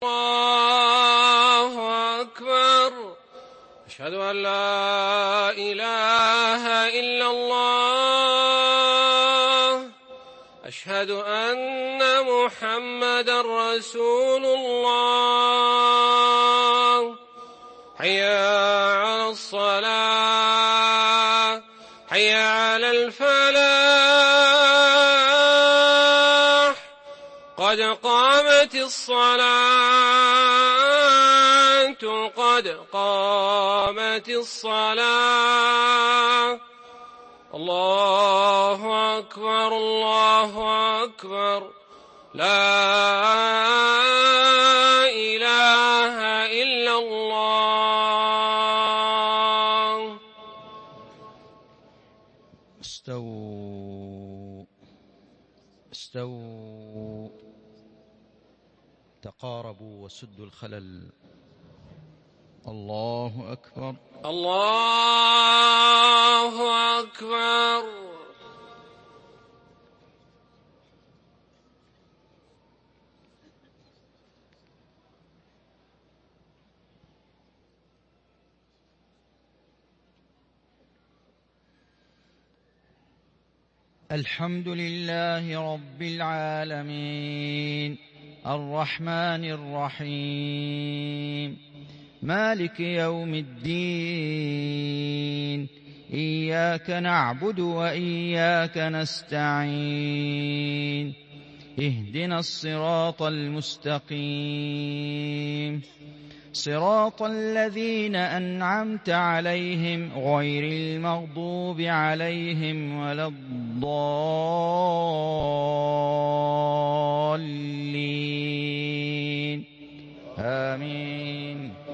الله أكبر. أشهد أن لا إله إلا الله. أشهد أن محمدا رسول الله. حي على الصلاة، حي على الفلاح، قد قامت الصلاة، قد قامت الصلاة. الله أكبر، الله أكبر، لا إله إلا الله. استووا استووا، تقاربوا وسدوا الخلل. الله أكبر، الله أكبر. الحمد لله رب العالمين، الرحمن الرحيم، مالك يوم الدين، إياك نعبد وإياك نستعين، اهدنا الصراط المستقيم، صراط الذين أنعمت عليهم غير المغضوب عليهم ولا الضالين، آمين.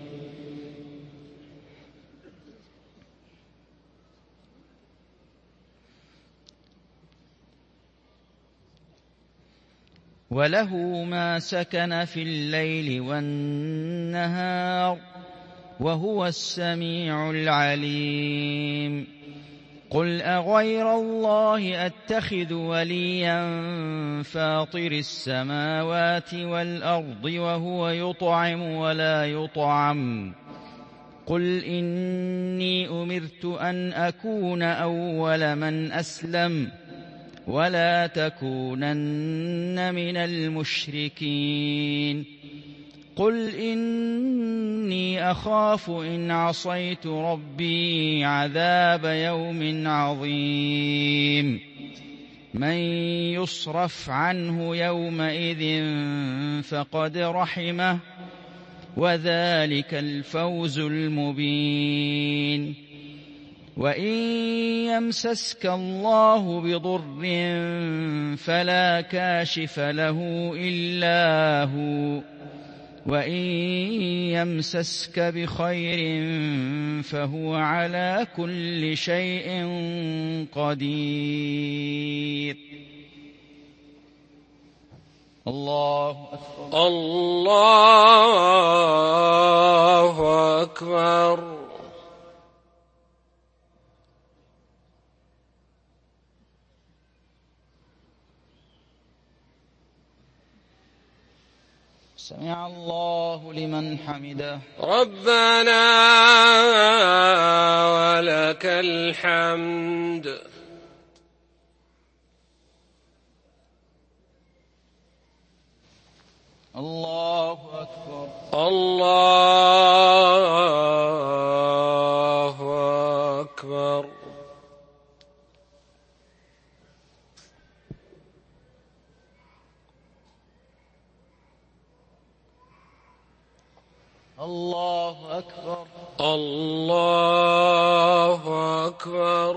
وله ما سكن في الليل والنهار، وهو السميع العليم. قل أغير الله أتخذ وليا فاطر السماوات والأرض وهو يطعم ولا يطعم. قل إني أمرت أن أكون أول من أسلم ولا تكونن من المشركين. قل إني أخاف إن عصيت ربي عذاب يوم عظيم. من يصرف عنه يومئذ فقد رحمه، وذلك الفوز المبين. وإن يمسسك الله بضر فلا كاشف له إلا هو، وإن يمسسك بخير فهو على كل شيء قدير. الله أكبر، الله أكبر. سمع الله لمن حمده. ربنا ولك الحمد. الله أكبر، الله أكبر. الله أكبر، الله أكبر.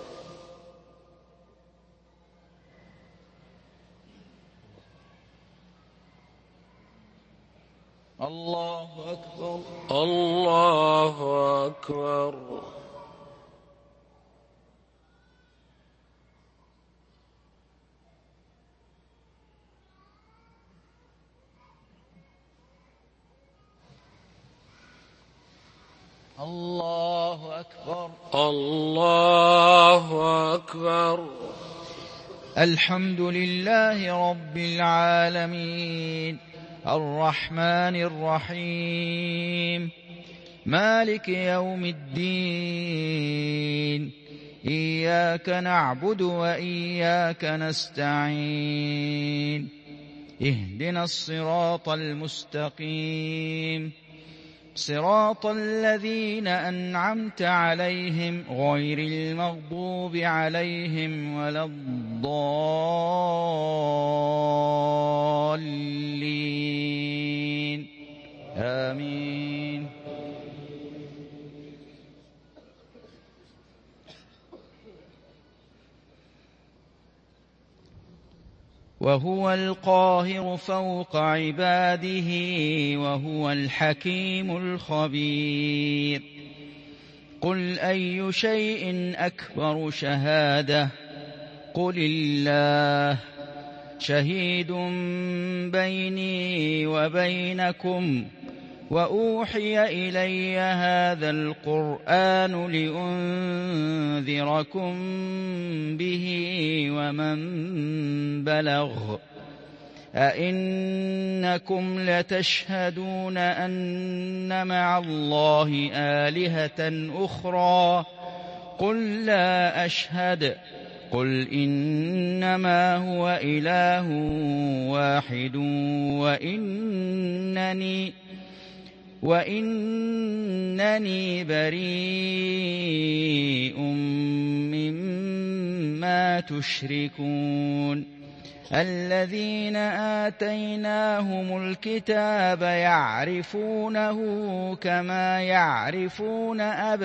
الله أكبر، الله أكبر. الله أكبر، الله أكبر. الحمد لله رب العالمين، الرحمن الرحيم مالك يوم الدين إياك نعبد وإياك نستعين اهدنا الصراط المستقيم صراط الذين أنعمت عليهم غير المغضوب عليهم ولا الضالين آمين. وهو القاهر فوق عباده وهو الحكيم الخبير. قل أي شيء أكبر شهادة قل الله شهيد بيني وبينكم وأوحي إلي هذا القرآن لأنذركم به ومن بلغ أئنكم لتشهدون أن مع الله آلهة أخرى قل لا أشهد قل إنما هو إله واحد وإنني بريء مما تشركون. الذين آتيناهم الكتاب يعرفونه كما يعرفون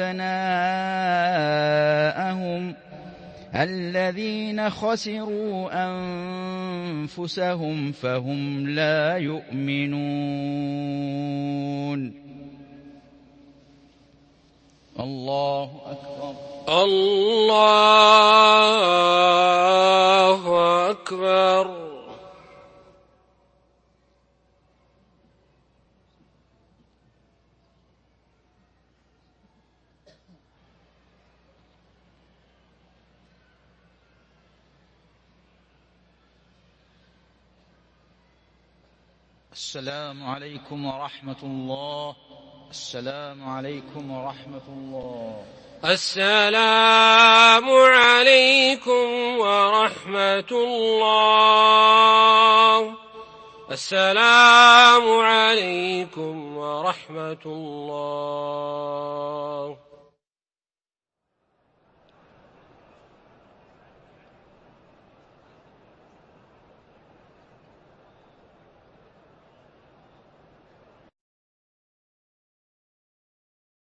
أبناءهم الذين خسروا أنفسهم فهم لا يؤمنون. الله أكبر. الله أكبر. السلام عليكم ورحمة الله. السلام عليكم ورحمة الله. السلام عليكم ورحمة الله. السلام عليكم ورحمة الله.